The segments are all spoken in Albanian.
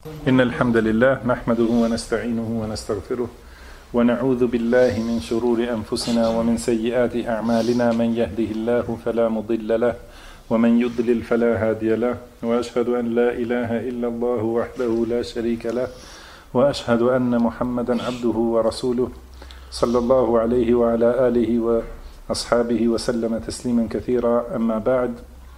إن الحمد لله نحمده ونستعينه ونستغفره ونعوذ بالله من شرور أنفسنا ومن سيئات أعمالنا من يهده الله فلا مضل له ومن يضلل فلا هادي له وأشهد أن لا إله إلا الله وحده لا شريك له وأشهد أن محمدا عبده ورسوله صلى الله عليه وعلى آله وأصحابه وسلم تسليما كثيرا أما بعد.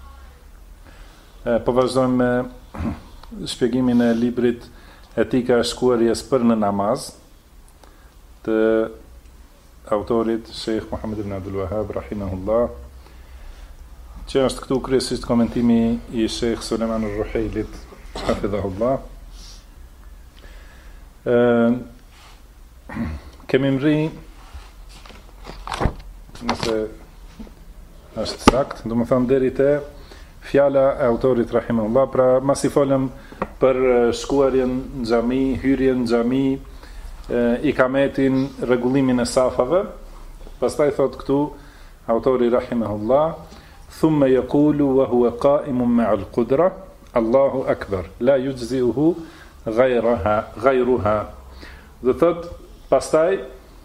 Po vazhdojmë me shpjegimin e librit Etika e shkuarjes për në namaz të autorit Sheikh Muhammed ibn Abdul Wahhab rahimahullah, që është këtu kryesisht komentimi i Sheikh Suleiman al-Ruhailit hafidhahullah. Kemi mri, nëse është sakt, do më thënë deri te fjala e autorit rahimahullah, pra mas i folëm për shkuarjen në xhami, hyrjen në xhami, ikametin, rregullimin e safave. Pastaj thot këtu autori rahimahullah, thumma yaqulu wa huwa qa'imun ma'a al-qudra, Allahu akbar, la yujzi'uhu ghayruha. Do thot pastaj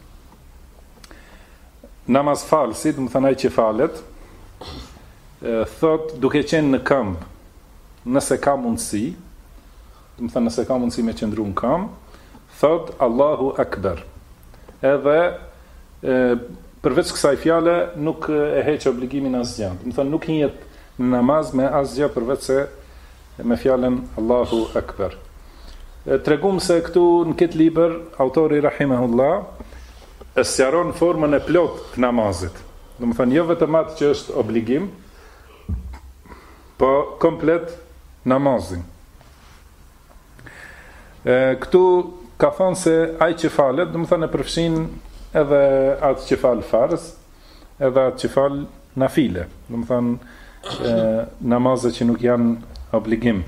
namaz falsi, do të thonë ai që falet, thot duke qenë në këmbë, nëse ka mundësi, do të thënë nëse ka mundësi me qëndru në këmbë, thot Allahu Akbar. Edhe përveç kësaj fjale nuk e heq obligimin asgjë. Do të thënë nuk hihet në namaz me asgjë përveç se me fjalën Allahu Akbar. Tregum se këtu në këtë libër autori rahimahullah e sqaron formën e plotë të namazit. Do të thënë jo vetëm atë që është obligim, po komplet namazin. Këtu ka thonë se ai që falet, do të thënë e përfshin edhe atë që fal farz, edhe atë që fal nafile, do të thënë namazet që nuk janë obligim.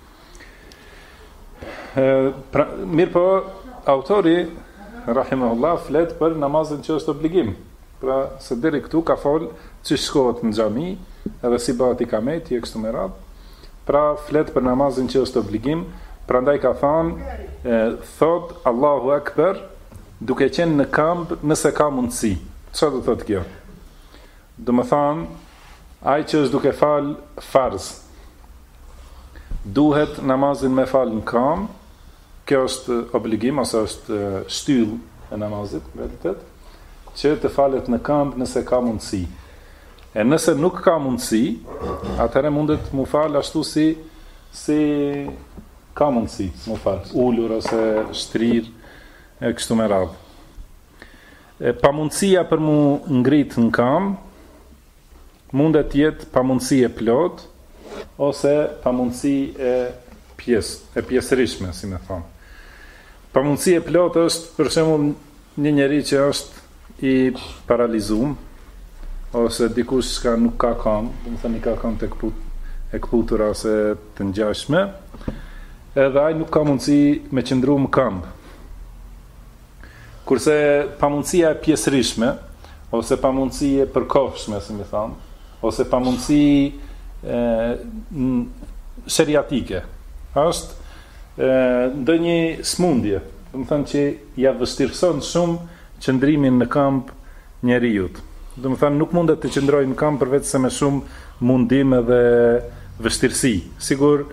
Mirë po, autori rahimahullah flet për namazin që është obligim. Pra se deri këtu ka fol që shkohet në xhami, edhe si bëhet ikameti e kështu me radhë. Pra flet për namazin që është obligim, prandaj ka thënë thot Allahu Akbar duke qenë në këmbë nëse ka mundësi. Çfarë do thotë kjo? Do të thonë ai që është duke fal farz, duhet namazin me fal në këmbë. Kjo është obligim ose është shtyllë e namazit, në realitet, që të falet në këmbë nëse ka mundësi. E nëse nuk ka mundësi, atëherë mundet mu fal ashtu si ka mundësi, mu fal, ulur ose shtrir e kështu me radhë. Pamundësia për mu ngrit në këmbë mundet jetë pamundësi e plot ose pamundësi e pjesërishme, si me thonë. Pamundësi e plot është për shembull një njeri që është i paralizum, ose dikush që nuk ka këmbë, do të thënë ka këmbë e kputura ose të ngjashme, edhe ai nuk ka mundësi me qëndru në këmbë. Kurse pamundësia e pjesërishme, ose pamundësi e përkofshme, si më thonë, ose pamundësi sheriatike, është ndonjë smundje, do të thënë që ja vështirëson shumë qëndrimin në këmbë njerëzit. Do të thënë nuk mundet të qëndrojë në këmbë përveç se me shumë mundim edhe vështirësi. Sigur,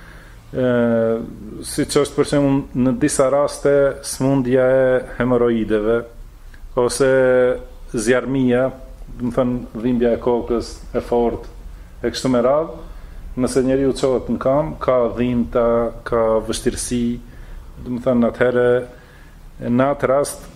siç është për shembull në disa raste smundja e hemoroideve ose zjarmia, do të thënë dhimbja e kokës e fortë e kështu me radhë, nëse njeriu çohet në këmbë, ka dhimbta, ka vështirësi, do të thënë atëherë në atë rast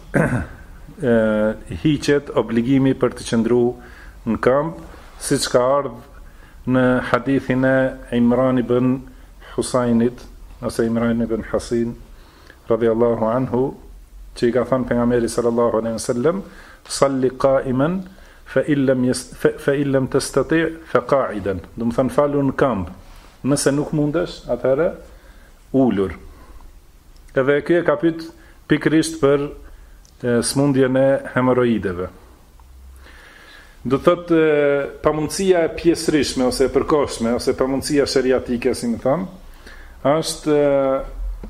hiqet obligimi për të qëndru në këmbë, siç ka ardhur në hadithin e Imran ibn Husainit ose Imran ibn Hasin radhiyallahu anhu, që i ka thënë pejgamberi sallallahu alaihi wasallam, salli qa'iman fa illam tastati' fa qa'idan. Do të thënë falu në këmbë, nëse nuk mundesh, atëherë ulur. Edhe kjo ka pyet pikërisht për smundjen e hemoroideve. Do thotë pamundësia e pjesërishme ose e përkohshme ose pamundësia sheriatike, si më thon, është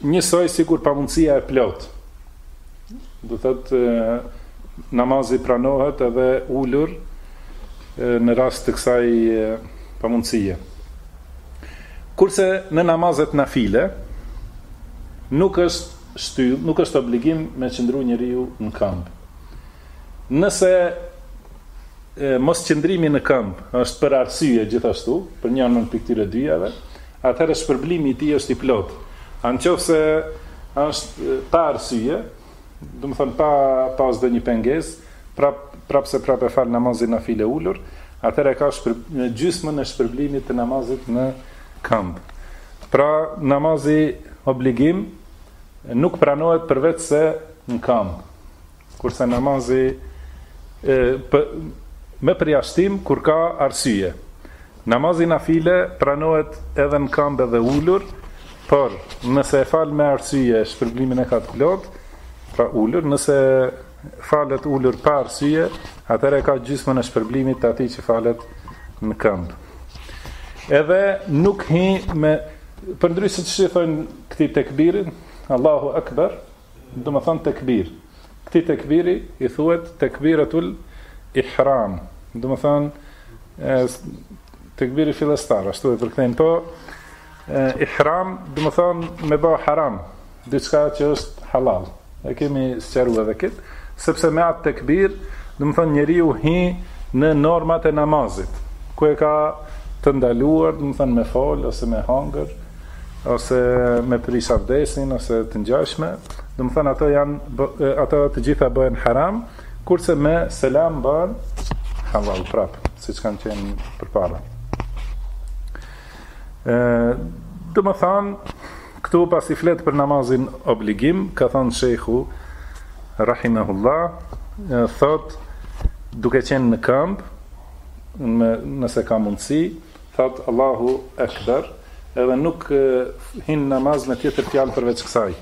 njësoj sikur pamundësia e plot. Do thotë namazi pranohet edhe ulur në rast të kësaj pamundësie. Kurse në namazet nafile nuk është shtyll, nuk është obligim me qëndru njeriu në këmbë. Nëse mos qëndrimi në këmbë është për arsye gjithashtu, për njënën për këtyre dyjave, atëherë shpërblimi i tij është i plot. Anëse është pa arsye, do të thonë pa asnjë një pengesë, prapse e fal namazin nafile ulur, atëherë ka gjysmën e shpërblimit të namazit në këmbë. Pra namazi obligim nuk pranohet përveç se në këmbë. Kurse namazi me përjashtim kur ka arsye. Namazi nafile pranohet edhe në këmbë edhe ulur, por nëse e fal me arsye shpërblimin e ka të plot, pra ulur, nëse falet ulur pa arsye, atëherë ka gjysmën e shpërblimit të atij që falet në këmbë. Edhe nuk hi me përndryshe që thonë këtij tekbirin, Allahu Akbar, do të thonë tekbir. Këtij tekbiri i thuhet tekbiratul ihram. Do të thonë tekbiri fillestar, ashtu e përkthejnë, po ihram do të thonë me bë haram, diçka që është halal. E kemi sqaruar edhe këtë, sepse me atë tekbir, do të thonë njeriu hi në normat e namazit, ku e ka të ndaluar, do të thonë me fol ose me hangër, ose me prish abdesin ose të ngjashme, do të thonë ato të gjitha bëhen haram, kurse me selam bëhen halal prap, siç kanë qenë përpara. Do të thonë këtu pas i flet për namazin obligim, ka thënë shejhu rahimahullah, thot duke qenë në këmbë, nëse ka mundësi, thot Allahu Akbar, edhe nuk hin namaz me tjetër fjalë përveç kësaj.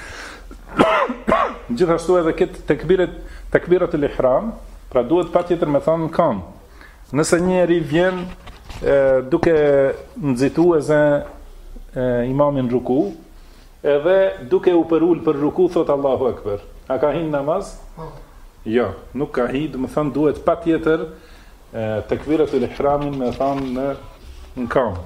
Gjithashtu edhe këtë tekbiratul ihram, pra duhet patjetër me thonë në këmbë. Nëse njeri vjen duke nxituese imamin ruku, edhe duke u përul për ruku, thot Allahu Akbar. A ka hin namaz? Jo, nuk ka hi, do të thonë duhet patjetër tekbiratul ihramin me thonë në këmbë.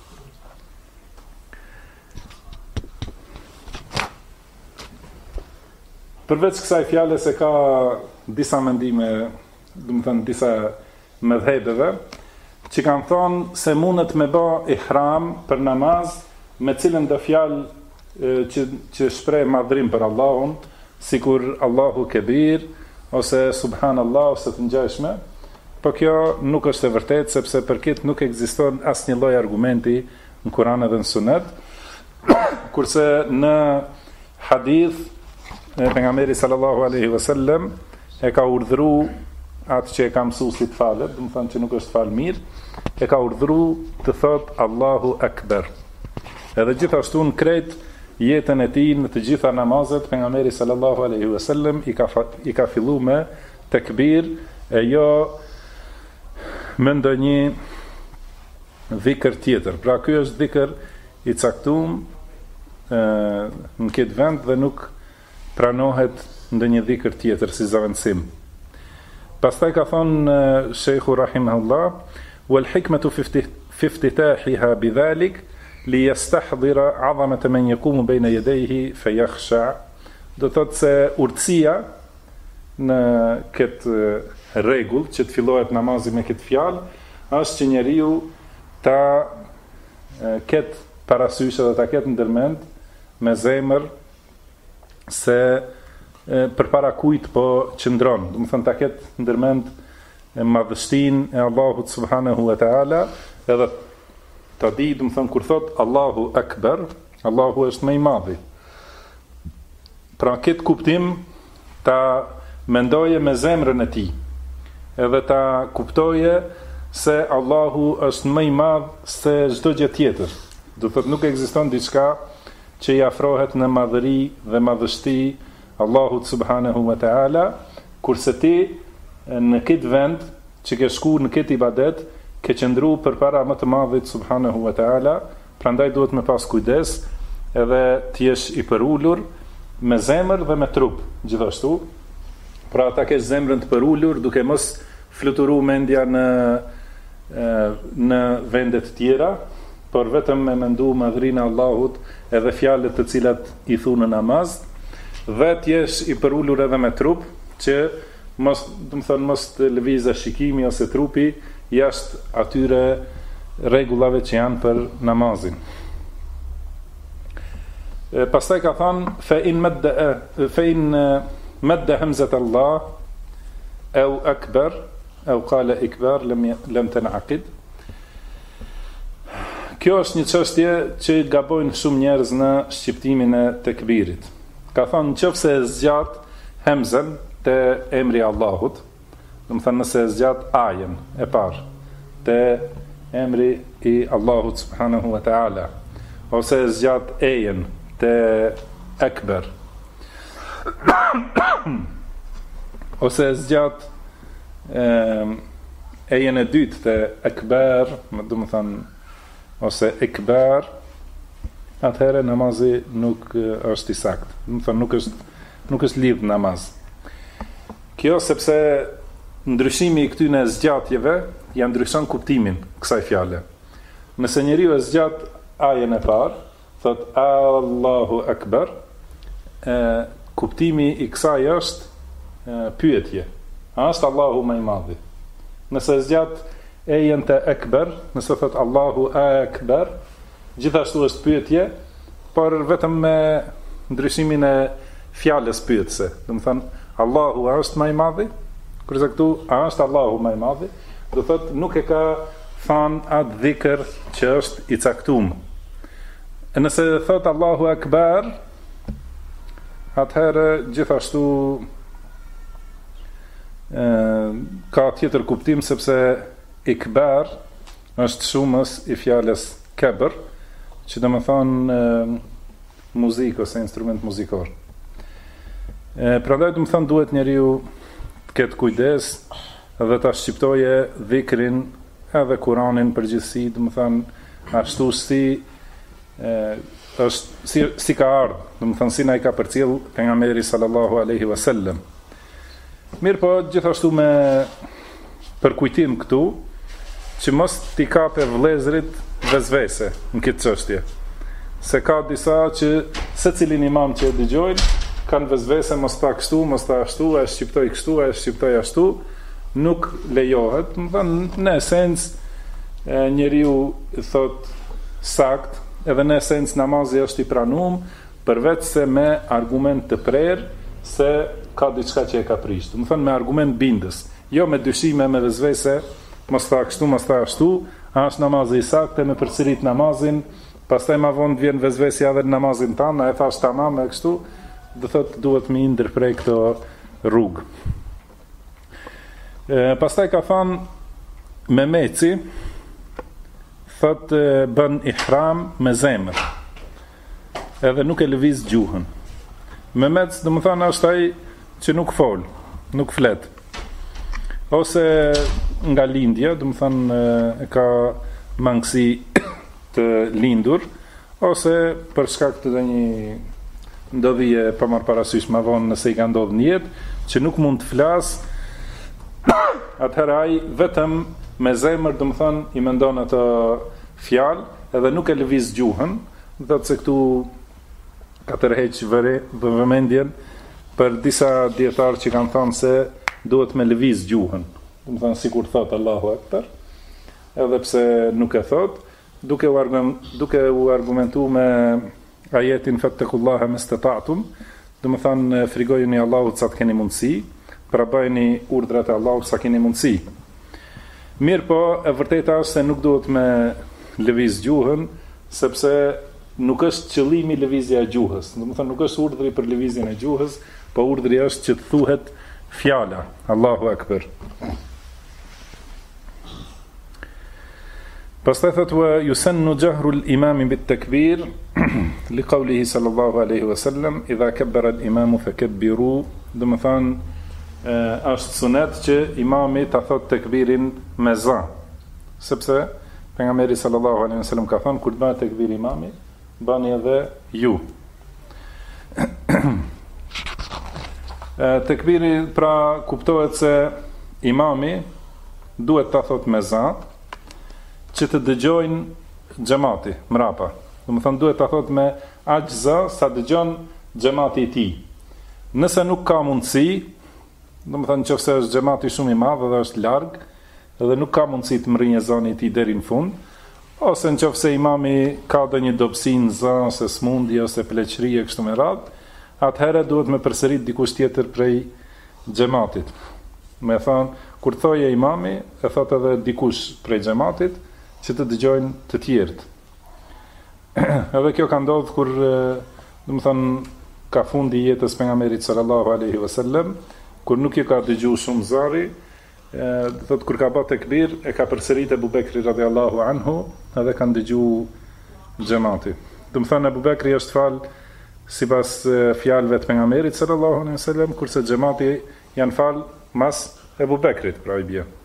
Përveç kësaj fjale se ka disa mendime, do të thonë disa mëdhëbeve, që kanë thonë se mundet me bë ihram për namaz me cilën do fjalë që shpreh madhrim për Allahun, sikur Allahu Kebir ose Subhanallah ose të ngjashme, po kjo nuk është e vërtetë, sepse për këtë nuk ekziston asnjë lloj argumenti në Kur'an edhe në Sunet, kurse në hadith pejgamberi sallallahu alaihi wasallam e ka urdhëruar atë që e ka mësuesit falet, do të thonë që nuk është fal mirë, e ka urdhëruar të thotë Allahu Akbar. Edhe gjithashtu në krejt jetën e tij në të gjitha namazet pejgamberi sallallahu alaihi wasallam i ka filluar me tekbir e jo me ndonjë dhikr tjetër. Pra ky është dhikr i caktuar në këtë vend dhe nuk pranohet ndonjë dhikr tjetër si zavendësim. Pastaj ka thonë shejhu rahimahullah, wal hikmatu fi iftitahiha bidhalik li yastahdira 'azamata man yaqumu bayna yadayhi fayakhsha. Do thotë se urtësia në këtë rregull që të fillohet namazi me këtë fjalë është që njeriu ta ketë parasysh dhe ta ketë ndërmend me zemër se përpara kujt po qëndron, do të thonë ta ketë ndërmend madhështinë e Allahut subhanahu wa taala, edhe ta di, do të thonë kur thot Allahu Akbar, Allahu është më i madhi. Pra këtë kuptim ta mendoje me zemrën e tij, edhe ta kuptoje se Allahu është më i madh se çdo gjë tjetër. Do thotë nuk ekziston diçka që i afrohet në madhëri dhe madhështi Allahut subhanahu wa ta'ala, kurse ti në këtë vend që ke shku në këtë ibadet, ke qëndru për para më të madhit subhanahu wa ta'ala, prandaj duhet me pas kujdes, edhe t'jesh I përullur me zemër dhe me trup, gjithashtu. Pra ta kesh zemrën të përullur duke mos fluturu mendja në vendet tjera, por vetëm me mendu madhrinë e Allahut edhe fjalët të cilat I thu në namaz, dhe t'jesh I përullur edhe me trup, që mos të lëvizë shikimi ose trupi jashtë atyre rregullave që janë për namazin. Pastaj ka thënë fa in madda hamzat Allah au akbar au qala ikbar lam tanaqid. Kjo është një çështje që gabojnë shumë njerëz në shqiptimin e tekbirit. Ka thënë nëse e zgjat hamzën te emri I Allahut, do të thënë nëse e zgjat ajën e parë te emri I Allahut subhanahu wa taala, ose e zgjat ejen te akbar, ose e zgjat ejen e dytë te akbar, do të thënë ose ikbar, atëherë namazi nuk është I saktë. Do të thënë nuk është lidh namaz. Kjo sepse ndryshimi I këtyne zgjatjeve ja ndryshon kuptimin kësaj fjale. Nëse njeriu e zgjat ajen e parë, thot Allahu Akbar, kuptimi I kësaj është pyetje. A është Allahu më I madhi? Nëse zgjat ejen te Akbar, nëse thot Allahu Akbar, gjithashtu është pyetje, por vetëm me ndryshimin e fjalës pyetëse. Do të thënë Allahu a është më I madhi? Kurse këtu a është Allahu më I madhi? Do thot nuk e ka thënë atë dhikr që është I caktuar. Nëse thot Allahu Akbar, atëherë gjithashtu ka tjetër kuptim, sepse ikbar është shumës I fjalës kabr, që do të thonë muzikë ose instrument muzikor. Prandaj do të thonë duhet njeriu të ketë kujdes dhe ta shqiptoje dhikrin edhe Kur'anin përgjithësi, do të thonë ashtu si ka ardhur, do të thonë si na I ka përcjell pejgamberi sallallahu alaihi wasallam. Mirë po, gjithashtu me përkujtim këtu, që mos t'i kape vëllezrit vezvese në këtë çështje. Se ka disa që secilin imam që e dëgjojnë kanë vezvese, mos ta kështu, mos ta ashtu, e shqiptoj kështu, e shqiptoj ashtu, nuk lejohet. Më thënë, në esencë njeriu thot sakt, edhe në esencë namazi është I pranuar, përveç se me argument të prerë se ka diçka që e ka prishtë. Më thënë me argument bindës, jo me dyshime, me vezvese, mos ta kështu, mos ta ashtu, është namazi I saktë, me përsërit namazin, pastaj ma vonë vjen vezvesja edhe në namazin tanë, e thash tamam e kështu, do thotë duhet me ndërprej këto rrugë. Pastaj ka thënë Memeci, thotë bën ihram me zemër, edhe nuk e lëviz gjuhën. Memec, do më thënë, është ai që nuk fol, nuk flet, ose nga lindja, do më thënë e ka mangësi të lindur, ose për shkak të një ndodhje pa marrë parasysh ma vonë nëse I ka ndodhur në jetë, që nuk mund të flas, atëherë ai vetëm me zemër, do më thënë, I mendon ato fjalë, edhe nuk e lëviz gjuhën, dhe se këtu ka tërheq vëmendjen për disa dietarë që kanë thënë se duhet me lëviz gjuhën. Do më thënë sikur thot Allahu Akbar, edhe pse nuk e thot, duke u argumentu me ajetin fattakullaha mastata'tum, do më thënë frigojeni Allahut sa të keni mundësi, pra bëjeni urdhrat e Allahut sa keni mundësi. Mirë po, e vërteta është se nuk duhet me lëviz gjuhën, sepse nuk është qëllimi lëvizja e gjuhës. Do më thënë nuk është urdhri për lëvizjen e gjuhës, po urdhri është që të thuhet fjala, Allahu Akbar. Pastaj thot wa yusannu jahru al-imam bit-takbir li qawlihi sallallahu alaihi wasallam idha kabbara al-imam fakabbiru, do të thonë është sunet që imami ta thot tekbirin me za, sepse pejgamberi sallallahu alaihi wasallam ka thënë kur bëhet tekbir imami, bani edhe ju. Tekbiri pra kuptohet se imami duhet ta thot me za që të dëgjojnë xhamati mrapa. Domethënë duhet ta thot me aq za sa dëgjon xhamati i tij. Nëse nuk ka mundësi, domethënë nëse është xhamati shumë i madh dhe është larg, dhe nuk ka mundësi të mrinjë zani i tij deri në fund, ose nëse imami ka ndonjë dobësi në za, ose smundje ose pleqëri e kështu me radhë, atëherë duhet me përsërit dikush tjetër prej xhamatit. Me thënë, kur thoje imami, e thot edhe dikush prej xhamatit që të dëgjojnë të tjerët. Edhe kjo ka ndodhur kur, domethënë, ka fundi i jetës pejgamberit sallallahu alaihi wasallam, kur nuk i ka dëgjuar shumë zari, thot kur ka bërë tekbir, e ka përsëritur Abu Bekri radhiyallahu anhu, edhe kanë dëgjuar xhamati. Domethënë Abu Bekri është fal sipas fjalëve të pejgamberit sallallahu alaihi wasallam, kurse xhamati janë fal mas Abu Bekrit, pra i bie.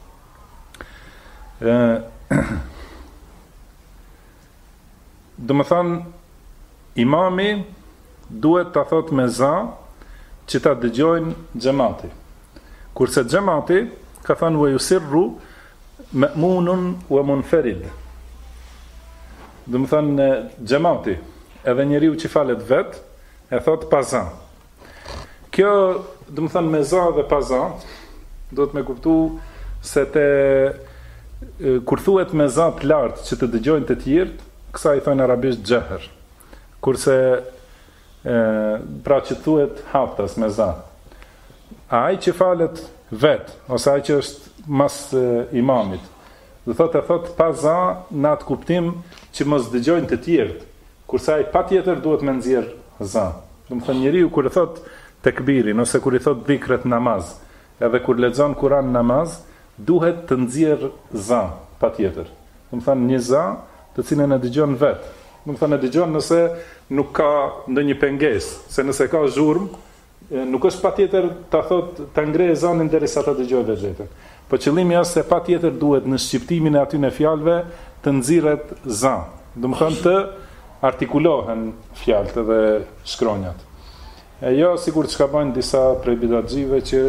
Domethënë imami duhet ta thot me za që ta dëgjojnë xhamati. Kurse xhamati ka thënë wa yusirru ma'munun wa munfarid. Domethënë xhamati edhe njeriu që falet vet e thot pa za. Kjo domethënë me za dhe pa za do të më kuptu se kur thuhet me za të lartë që të dëgjojnë të tjerë, kësaj i thonë arabisht xeher. Kurse pra që thuhet haftas me za. Ai që falet vet, ose ai që është mas imamit, do thotë pa za në atë kuptim që mos dëgjojnë të tjerët, kurse ai patjetër duhet me nxjerr za. Domethënë njeriu kur e thot tekbirin ose kur i thot dhikret namaz, edhe kur lexon Kur'an namaz, duhet të nxjerr za patjetër. Domethënë një za të cilën e dëgjon vet. Domethënë e dëgjon nëse nuk ka ndonjë pengesë, se nëse ka zhurmë, nuk është patjetër ta thot ta ngrejë zanin derisa ta dëgjojë vetën. Po qëllimi është se patjetër duhet në shqiptimin e aty në fjalëve të nxirret za. Domethënë të artikulohen fjalët dhe shkronjat. E jo sikur çka bën disa prej bidatxive që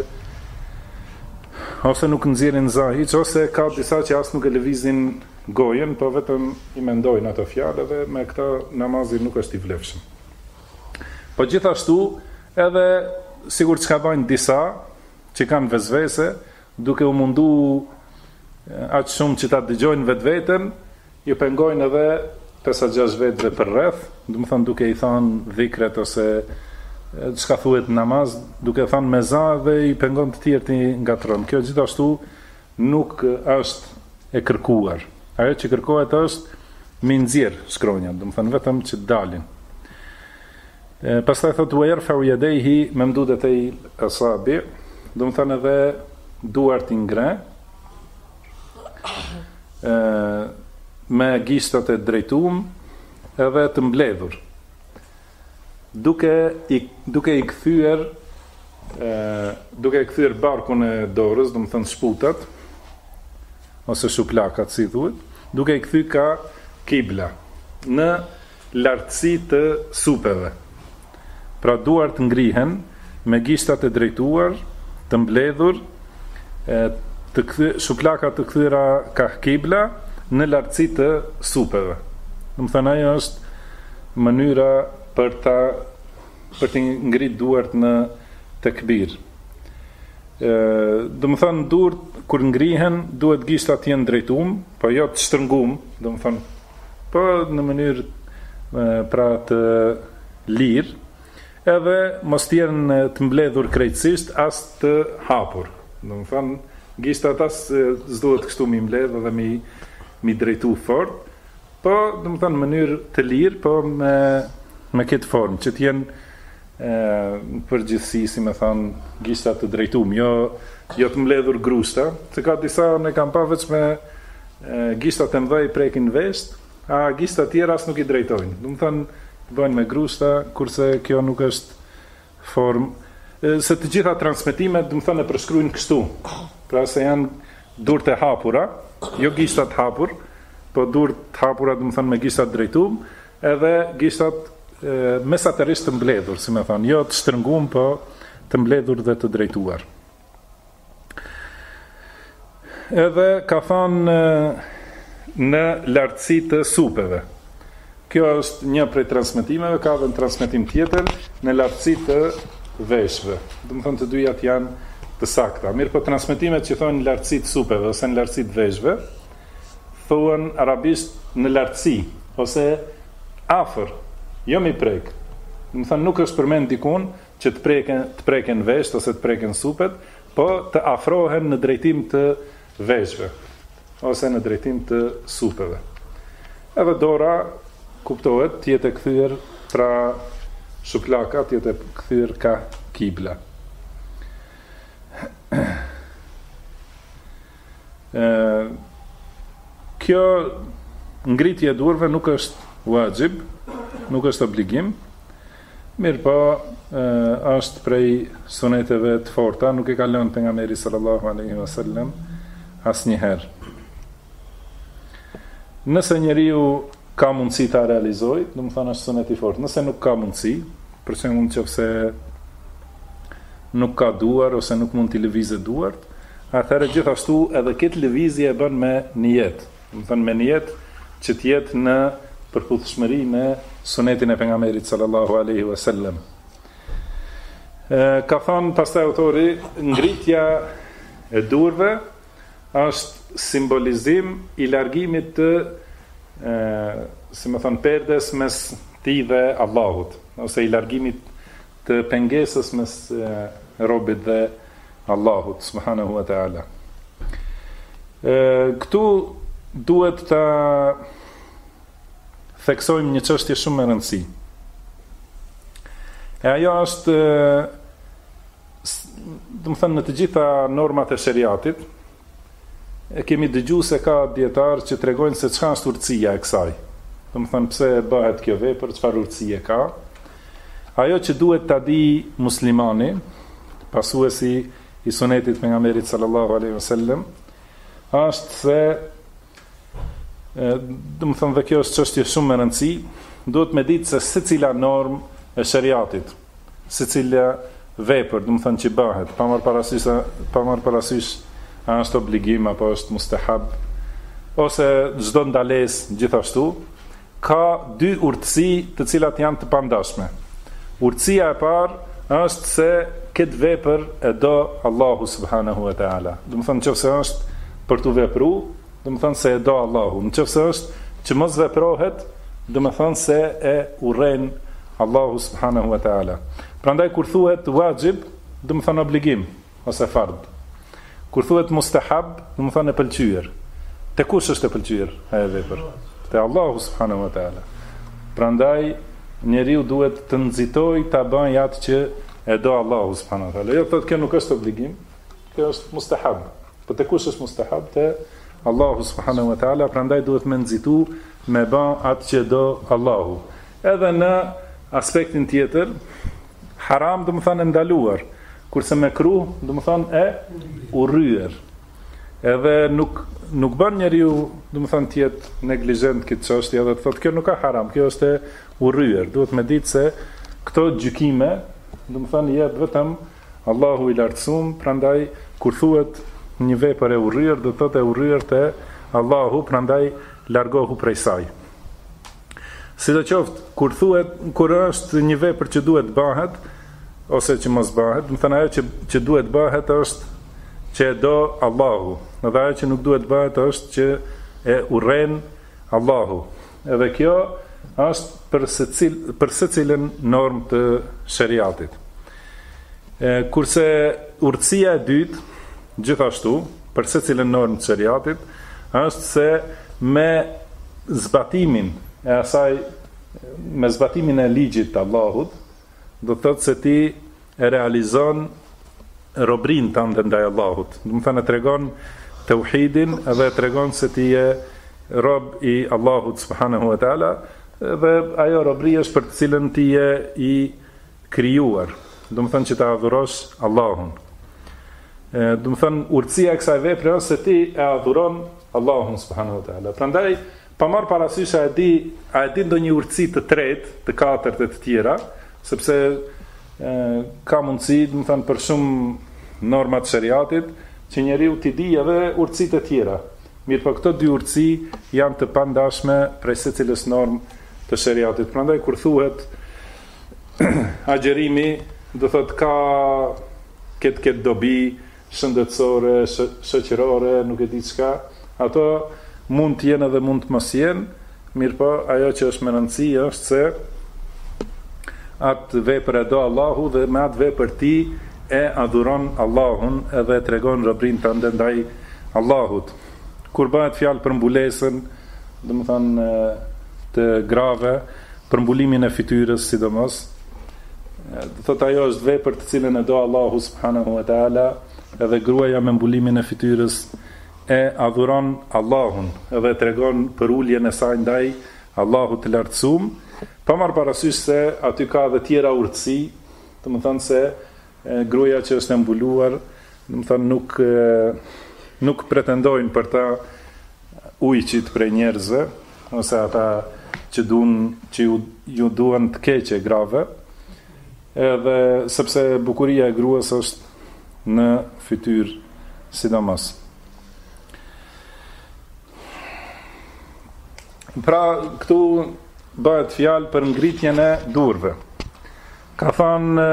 ose nuk nxjerrin za hiç, ose ka disa që as nuk e lëvizin gojen, po vetëm i mendojnë ato fjalë dhe me këtë namazi nuk është i vlefshëm. Po gjithashtu edhe sigur çka bën disa që kanë vezvese, duke u mundu aq shumë që ta dëgjojnë vetveten, ju pengojnë edhe 5-6 vetëve për rreth, domethënë duke i thënë dhikret ose çka thuhet namaz, duke thënë me za dhe i pengon të tjerë të ngatron. Kjo gjithashtu nuk është e kërkuar. Ajo që kërkohet është me nxjerr shkronjat, domethënë vetëm që dalin. Pastaj thotë wa yarfa'u yadayhi mamdudatay asabi, domethënë edhe duart i ngre me gishtat e drejtuar edhe të mbledhur, duke i kthyer barkun e dorës, domethënë shputat ose shuplakat si thuhet, duke i kthy ka kibla në lartësi të supeve. Pra duart ngrihen me gishtat e drejtuar, të mbledhur, shuplakat të kthyera ka kibla në lartësi të supeve. Domethënë ajo është mënyra për të ngrit duart në tekbir. Domethënë duart kur ngrihen duhet gishtat të jenë drejtuar, po jo të shtrënguar, domethënë po në mënyrë pra të lirë, edhe mos të jenë të mbledhur krejtësisht as të hapur. Domethënë gishtat as s'duhet kështu mi mbledh dhe mi drejtu fort, po domethënë në mënyrë të lirë, po me këtë formë që të jenë në përgjithësi, si me thanë, gishtat të drejtuar, jo të mbledhur grushta, se ka disa ne kam pa veç me gishtat e mëdha i prekin vesht, a gishtat tjera as nuk i drejtojnë. Domethënë bëjnë me grushta, kurse kjo nuk është formë, se të gjitha transmetimet domethënë e përshkruajnë kështu. Pra se janë durt e hapura, jo gishtat hapur, po durt hapura domethënë me gishtat drejtuar, edhe gishtat mesatërisht të mbledhur, si me thonë, jo të shtrëngum, po të mbledhur dhe të drejtuar. Edhe ka thonë në lartësi të supeve. Kjo është një prej transmetimeve, ka dhe në transmetim tjetër në lartësi të veshëve. Do të thonë të dyjat janë të sakta. Mirë, po transmetimet që thonë në lartësi të supeve ose në lartësi të veshëve, thuan arabisht në lartësi ose afër, jo mi prek. Do të thonë nuk është përmend dikun që të preken vesht ose të preken supet, po të afrohen në drejtim të veshëve ose në drejtim të supeve. Edhe dora kuptohet të jetë e kthyer pra shuplaka, të jetë e kthyer ka kibla. Kjo ngritje e durve nuk është wajib, nuk është obligim, mirë po është prej suneteve të forta, nuk i ka lënë pejgamberi sallallahu alaihi wasallam asnjëherë. Nëse njeriu ka mundësi ta realizojë, do të thonë është sunet i fortë. Nëse nuk ka mundësi, për shembull nëse nuk ka duar ose nuk mund t'i lëvizë duart, atëherë gjithashtu edhe këtë lëvizje e bën me nijet. Do të thonë me nijet që të jetë në përputhshmëri me sunetin e pejgamberit sallallahu alaihi wasallam. Ka thënë pastaj autori, ngritja e durve është simbolizim i largimit të si më thonë perdes mes ti dhe Allahut, ose i largimit të pengesës mes robit dhe Allahut subhanahu wa ta'ala. Këtu duhet të theksojmë një çështje shumë e rëndësi. E ajo është, do të thënë, në të gjitha normat e shariatit, e kemi dëgjuar se ka dietar që tregojnë se çka është urtësia e kësaj. Do të thënë pse bëhet kjo vepër, çfarë urtësie ka. Ajo që duhet ta di muslimani, pasuesi i sunetit pejgamberit sallallahu alaihi wasallam, është se do të thënë dhe kjo është çështje shumë e rëndësishme, duhet me ditë se secila normë e shariatit, secila vepër, do të thënë që bëhet, pa marrë parasysh a është obligim apo është mustahab, ose çdo ndalesë gjithashtu, ka dy urtësi të cilat janë të pandashme. Urtësia e parë është se këtë vepër e do Allahu subhanahu wa ta'ala. Do të thonë nëse është për të vepruar, do të thonë se e do Allahu. Nëse është që mos veprohet, do të thonë se e urren Allahu subhanahu wa ta'ala. Prandaj kur thuhet wajib, do të thonë obligim ose fard. Kur thuhet mustahab, do të thonë e pëlqyer. Te kush është e pëlqyer ajo vepër? Te Allahu subhanahu wa ta'ala. Prandaj njeriu duhet të nxitojë ta bëjë atë që e do Allahu subhanahu wa ta'ala. Jo thotë kjo nuk është obligim, kjo është mustahab. Po te kush është mustahab? Te Allahu subhanahu wa ta'ala. Prandaj duhet me nxitu me bë atë që do Allahu. Edhe në aspektin tjetër, haram do të thonë ndaluar, kurse mekruh do të thonë e urryer. Edhe nuk bën njeriu do të thonë të jetë neglizhent këtë çështje, edhe të thotë kjo nuk ka haram, kjo është e urryer. Duhet me ditë se këto gjykime do të thonë jep vetëm Allahu i lartësuar, prandaj kur thuhet një vepër e urryer, do të thotë e urryer te Allahu, prandaj largohu prej saj. Sidoqoftë, kur është një vepër që duhet bëhet ose që mos bëhet, do të thonë ajo që duhet bëhet është që e do Allahu, edhe ajo që nuk duhet bëhet është që e urren Allahu. Edhe kjo është për secilën normë të shariatit. Kurse urtësia e dytë, gjithashtu, për secilën normë të shariatit, është se me zbatimin e asaj, me zbatimin e ligjit të Allahut, do të thotë se ti e realizon robrin tënde ndaj Allahut. Do të thënë tregon tauhidin edhe tregon se ti je rob i Allahut subhanahu wa taala, dhe ajo robri është për të cilën ti je i krijuar. Do të thënë që ta adhurosh Allahun. Do të thënë urtësia e kësaj vepre është se ti e adhuron Allahun subhanahu wa taala. Prandaj pa marr parasysh a e di ndonjë urtësi të tretë, të katërt e të tjera, sepse ka mundësi, do të thënë, për shumë norma të shariatit, që njeriu t'i di edhe urtësitë e tjera. Mirë, po këto dy urtësi janë të pandashme prej secilës normë të shariatit. Prandaj kur thuhet agjerimi, do thot ka këtë dobi shëndetësore, shoqërore, nuk e di çka, ato mund të jenë edhe mund të mos jenë, mirë po ajo që është më rëndësi është se atë vepër e do Allahu dhe me atë vepër ti e adhuron Allahun edhe e tregon robrin tënde ndaj Allahut. Kur bëhet fjalë për mbulesën, domethënë të grave, për mbulimin e fytyrës sidomos, do thotë ajo është vepër të cilën e do Allahu subhanahu wa taala, edhe gruaja me mbulimin e fytyrës e adhuron Allahun edhe tregon për uljen e saj ndaj Allahut të lartësuar, pa marrë parasysh se aty ka edhe tjera urtësi, domethënë se gruaja që është e mbuluar, domethënë nuk pretendojnë për ta ujqit prej njerëzve, ose ata që ju duan të keqe grave, edhe sepse bukuria e gruas është në fytyrë sidomos. Pra, këtu bëhet fjalë për ngritjen e durve. Ka thënë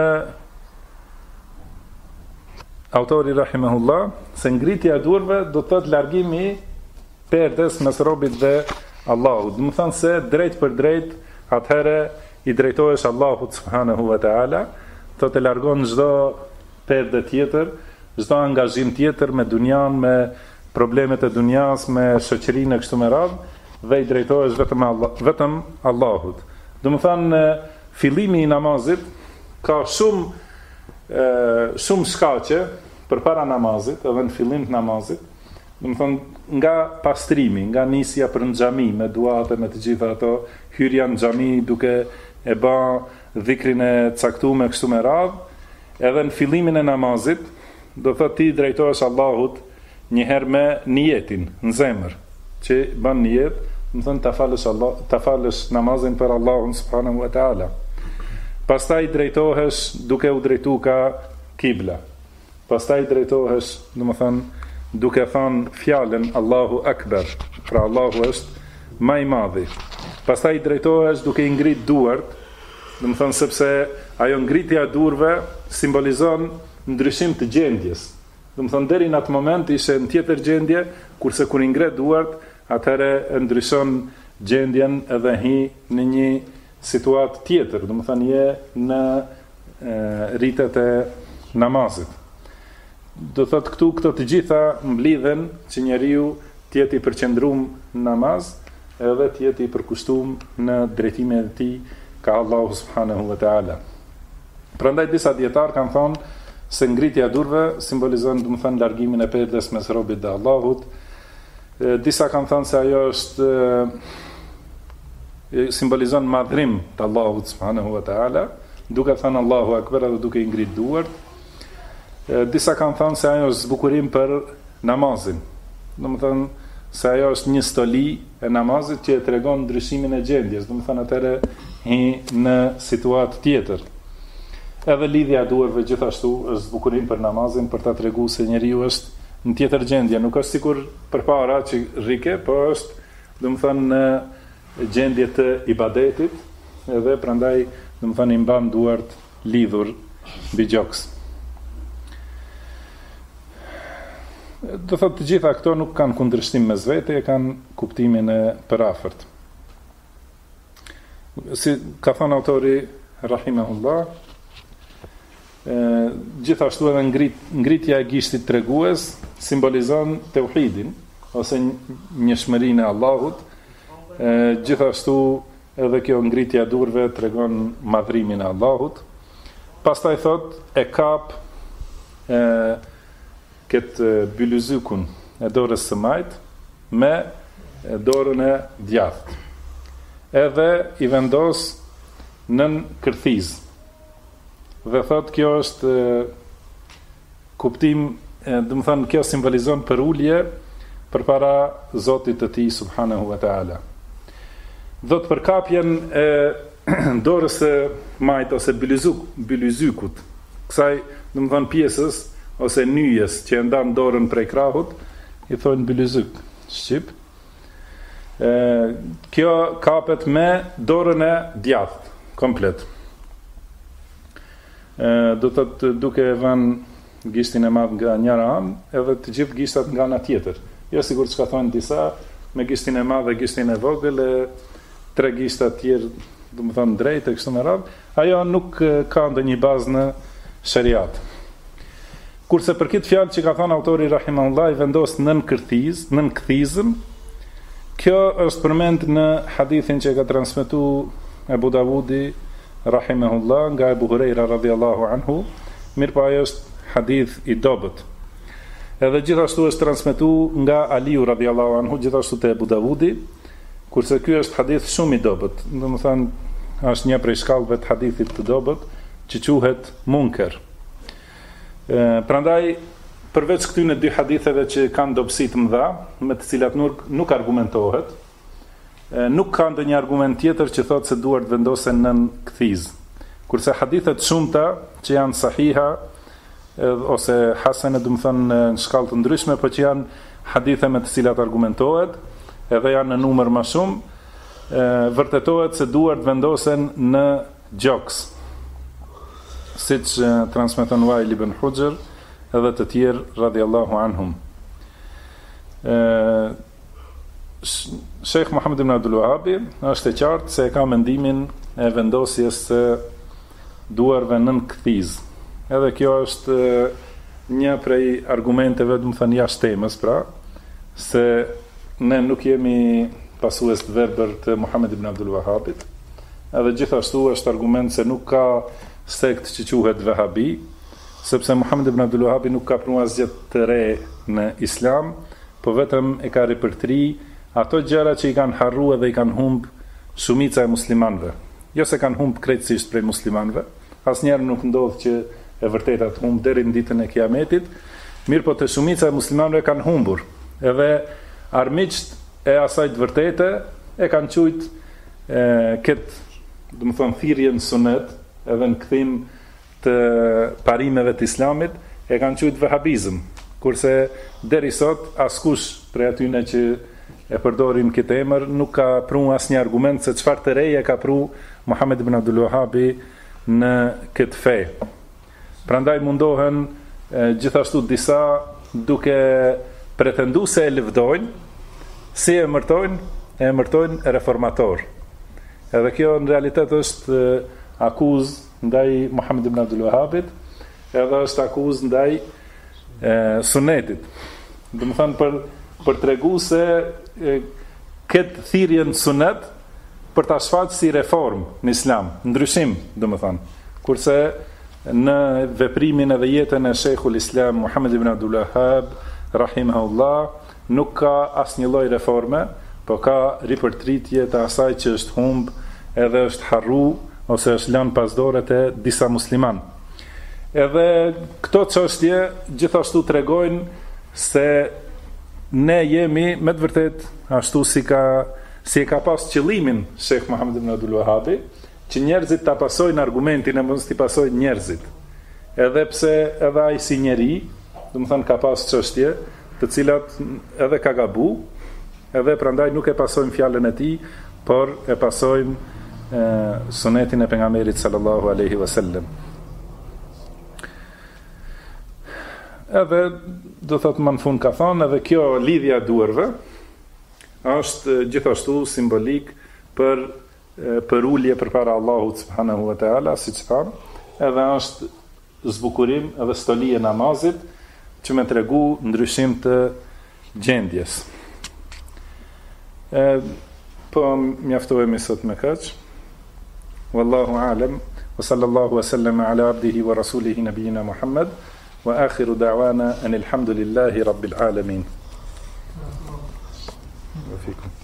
autori rahimahullah se ngritja e durve do të thotë largimi perdes mes robit dhe Allahut. Do të thonë se drejt për drejt atëherë i drejtohesh Allahut subhanahu wa taala, do të largon çdo perde tjetër, çdo angazhim tjetër me dunjan, me problemet e dunjas, me shoqërinë e kështu me radhë, dhe i drejtohesh vetëm Allahut. Do të thonë fillimi i namazit ka shumë shkaqe përpara namazit, edhe në fillim të namazit. Do të thonë nga pastrimi, nga nisja për në xhami me duate, me të gjitha ato, hyrja në xhami duke e bë dhikrin e caktuar me kështu me radhë, edhe në fillimin e namazit, do thotë ti drejtohesh Allahut një herë me niyetin në zemër, që bën niyet, do thonë ta falësh namazin për Allahun subhanahu wa taala. Pastaj drejtohesh duke u drejtuar ka kibla. Pastaj drejtohesh, domethënë, duke thënë fjalën Allahu Akbar, pra Allahu është më i madhi. Pastaj drejtohesh duke i ngrit duart, domethënë sepse ajo ngritja e duarve simbolizon ndryshim të gjendjes. Domethënë deri në atë moment ishe në tjetër gjendje, kurse kur i ngret duart, atëherë ndryshon gjendjen edhe hi në një situatë tjetër, domethënë je në rritet e namazit. Do thotë këto të gjitha mblidhen që njeriu të jetë i përqendruar në namaz, edhe të jetë i përkushtuar në drejtimin e tij ka Allahu subhanahu wa taala. Prandaj disa dietar kanë thonë se ngritja e durve simbolizon, domethënë, largimin e perdes mes robit dhe Allahut. Disa kanë thënë se ajo është simbolizon madhrim të Allahut subhanahu wa taala, duke thënë Allahu Akbar dhe duke i ngrit duart. Disa kanë thënë se ajo është zbukurim për namazin. Domethënë se ajo është një stoli e namazit që e tregon ndryshimin e gjendjes, domethënë atëre hi në situatë tjetër. Edhe lidhja e duarve gjithashtu është zbukurim për namazin, për ta treguar se njeriu është në tjetër gjendje, nuk është sikur përpara që rrike, po është, domethënë, në gjendje të ibadetit, edhe prandaj, domethënë, i mban duart lidhur mbi gjoks. Do thotë të gjitha këto nuk kanë kundërshtim mes vete, e kanë kuptimin e përafërt. Si ka thënë autori rahimahullah, gjithashtu edhe ngritja e gishtit tregues simbolizon tauhidin ose njëshmërinë e Allahut. Gjithashtu edhe kjo ngritja e durve tregon madhrimin e Allahut. Pastaj thot e kap këtë bylyzykun e dorës së majt me dorën e djathtë. Edhe i vendos nën kërthizë. Dhe thot kjo është kuptim, domethënë kjo simbolizon për ulje përpara Zotit të tij subhanahu wa taala. do të përkapjen e dorës së majt ose bilizykut, kësaj, domethënë pjesës ose nyjes që e ndan dorën prej krahut, i thonë bilizyk shqip. Kjo kapet me dorën e djathtë komplet. Do të thotë duke vënë gishtin e madh nga njëra anë, edhe të gjithë gishtat nga ana tjetër. Jo sikur çka thonë disa, me gishtin e madh dhe gishtin e vogël e 3 gishta të tjerë, domethënë drejt e kështu me radhë. Ajo nuk ka ndonjë bazë në shariat. Kurse për këtë fjalë që ka thënë autori rahimahullah vendos nën kthizëm, kjo është përmend në hadithin që ka transmetuar Abu Davudi rahimahullah nga Abu Huraira radhiyallahu anhu, mirëpo ajo është hadith i dobët. Edhe gjithashtu është transmetuar nga Aliu radhiyallahu anhu, gjithashtu te Abu Davudi, kurse ky është hadith shumë i dobët. Domethënë është një prej shkallëve të hadithit të dobët që quhet munker. Prandaj përveç këtyre dy haditheve që kanë dobësi të mëdha, me të cilat nuk argumentohet, nuk ka ndonjë argument tjetër që thotë se duhet të vendosen nën kthiz. Kurse hadithet shumëta që janë sahiha ose hasane, domethënë në shkallë të ndryshme, por që janë hadithe me të cilat argumentohet, edhe janë në numër më shumë, vërtetohet se duhet të vendosen në gjoks, siç transmeton Wail ibn Hujr edhe të tjerë radhiyallahu anhum. Sheikh Muhammad ibn Abdul Wahhab është e qartë se ka mendimin e vendosjes së duarve nën kthiz. Edhe kjo është një prej argumenteve, domethënë jashtë temës, pra, se ne nuk jemi pasues të verbër të Muhammad ibn Abdul Wahhabit. Edhe gjithashtu është argument se nuk ka sekt që quhet Vahabi, sepse Muhammad ibn Abdul Wahhabi nuk ka pranuar asgjë të re në Islam, po vetëm e ka ripërtri ato gjëra që i kanë harruar dhe i kanë humb shumica e muslimanëve. Jo se kanë humb krejtësisht prej muslimanëve, asnjëherë nuk ndodh që e vërteta të humb deri në ditën e Kiametit, mirë po të shumica e muslimanëve kanë humbur. Edhe armiqt e asaj të vërtete e kanë quajt këtë, domethënë thirrjen sunet, edhe në kthim të parimeve të Islamit, e kanë quajtur vahabizëm, kurse deri sot askush prej atyre që e përdorin këtë emër nuk ka pru asnjë argument se çfarë të reja ka pru Muhammad ibn Abdul Wahhabi në këtë fe. Prandaj mundohen gjithashtu disa duke pretenduar se e lëvdojnë, si e emërtojnë reformator. Edhe kjo në realitet është akuzë ndaj Muhammad ibn Abdul Wahhabit, edhe është akuzë ndaj sunetit. Domethënë për tregu se këtë thirrjen sunet për ta shfaqur si reform në Islam, ndryshim, domethënë. Kurse në veprimin edhe jetën e Sheikhul Islam Muhammad ibn Abdul Wahhab rahimahullah nuk ka asnjë lloj reforme, po ka ripërtritje të asaj që është humb edhe është harru ose është lënë pas dorët e disa musliman. Edhe këto çështje gjithashtu tregojnë se ne jemi me të vërtet ashtu si e ka pas qëllimin Sheikh Muhammad ibn Abdul Wahhabi, që njerëzit ta pasojnë argumentin e mos t'i pasojnë njerëzit. Edhe pse edhe ai si njeri, domethënë ka pas çështje të cilat edhe ka gabu, edhe prandaj nuk e pasojnë fjalën e tij, por e pasojnë sunetin e pejgamberit sallallahu alaihi wasallam. Edhe do thotë më në fund ka thonë, edhe kjo lidhja duarve është gjithashtu simbolik për ulje përpara Allahut subhanahu wa taala, siç thamë, edhe është zbukurim edhe stoli e namazit që me tregu ndryshim të gjendjes. Po mjaftohemi sot me kaq. Wallahu a'lam, wa sallallahu wa sallama ala abdihi wa rasulihi nabiyina Muhammad, wa akhiru da'wana anil hamdulillahi rabbil alamin. Wa fikum.